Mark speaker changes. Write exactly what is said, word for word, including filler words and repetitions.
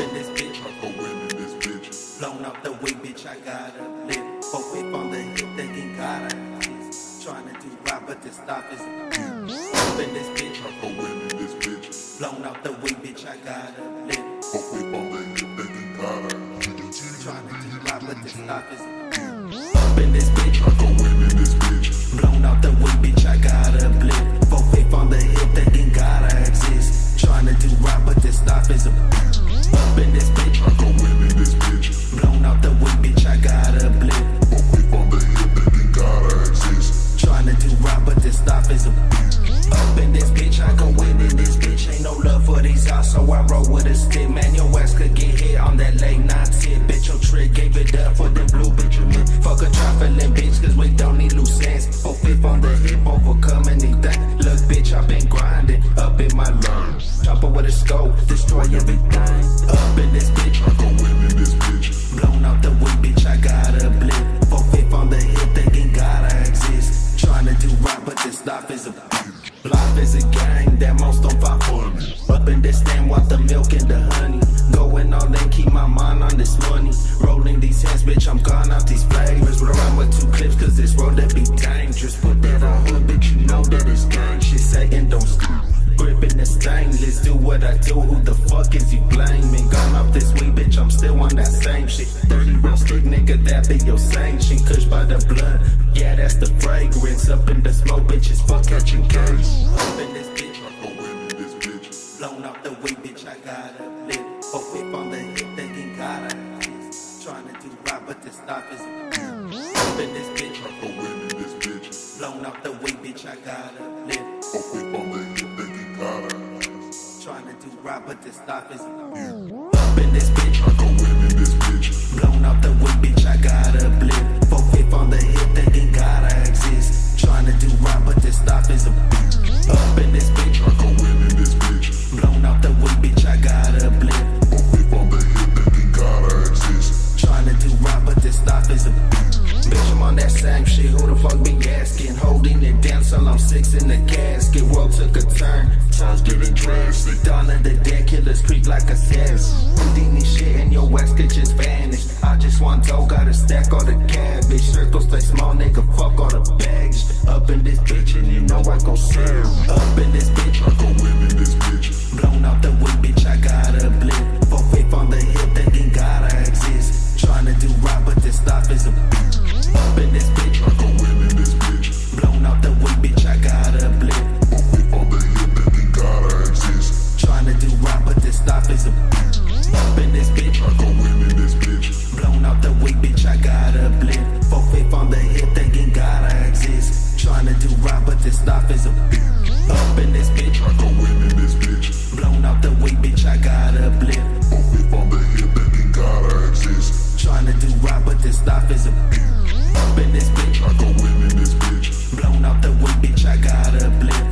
Speaker 1: in this bitch, I go in in this bitch. Blown out the way, bitch, I gotta live. Both whip on the hip, thinking God I exist. Trying to do right, but this stuff is up in this bitch, I go in in this bitch. Blown out the way, bitch, I gotta live. Both whip on the hip, thinking God I exist. Trying to do right, but this stuff is up in this bitch, I go in in this bitch. Blown out the way, bitch, I gotta live. Both whip on the hip, thinking God I exist. Trying to do right, but this stuff is up in this bitch, I go in in this bitch. Blown out the way, bitch, I gotta live. Both whip on the hip, thinking God I exist. Trying to do right, but this stuff is up in this bitch, I go in in this bitch. Ain't no love for these eyes, so I roll with a stick. Man, your ass could get hit on that late night tip. Bitch, your trick gave it up for them blue bitch you man. Fuck a trifling bitch, cause we don't need loose ends. Both whip on the hip, overcome anything. Look, bitch, I been grinding up in my lungs. Chopper with a scope, destroy everything. Up in this bitch, I go in in this bitch. Blown out the way, bitch, I gotta blip. Both whip on the hip, thinking God I exist. Trying to do right, but this life is a life is a game that most don't fight for me. Up in this stand, want the milk and the honey. Going all in, keep my mind on this money. Rolling these hands, bitch, I'm gone off these flavors. Roll around with two clips, cause this road that be dangerous. Put that on hood, bitch, you know that it's gang shit. Saying don't stop. Gripping the stainless, do what I do. Who the fuck is you blaming? Gone off this weed, bitch, I'm still on that same shit. thirty round stick, nigga, that be your same shit. Kush by the blood, yeah, that's the fragrance. Up in the smoke, bitches, fuck catching case. Up in this bitch, I go in in this bitch. Blown out the way, bitch, I gotta live. Both whip on the hip, thinking God I exist. Trying to do right, but this stuff is up in this bitch, I go in in this bitch. Blown out the way, bitch, I gotta live. Both whip on the hip, thinking God I exist. Trying to do right, but this stuff is up in this bitch, I go in in this bitch. Blown out the way, bitch, I gotta live. Both whip on the hip, thinking God I exist. Trying to do right, but this stuff is up in this bitch, I go in in this bitch. Blown out the way, bitch, I gotta live. Both whip on the hip, thinking God I exist. Trying to do right, but this stuff is up. Bitch, I'm on that same shit, who the fuck be asking? Holding it down till I'm six in the casket. World took a turn, tongues getting drastic. Dawn of the dead, killers creep like a savage. Houdini shit and your ass could just vanish. I just want dough, gotta stack all the cabbage. Circles stay small, nigga, fuck all the baggage. Up in this bitch and you know I go serve. Up in this bitch, I go in in this bitch. Blown out the way, bitch, I gotta blip. Both whip on the hip, thinking God I exist. Trying to do right, but this stuff is a up in this bitch, I go in in this bitch. Blown out the way, bitch, I gotta blip. Both whip on the hip, thinking God I exist. Trying to do right, but this stuff is a up in this bitch, I go in in this bitch. Blown out the way, bitch, I gotta blip. Both whip on the hip, thinking God I exist. Trying to do right, but this stuff is a up in this bitch, I go in in this bitch. Blown out the way, bitch, I gotta blip. Both whip on the hip, thinking God I exist. Trying to do right, but this stuff is a up in this bitch, I go in in this bitch. Blown out the way, bitch, I gotta blip.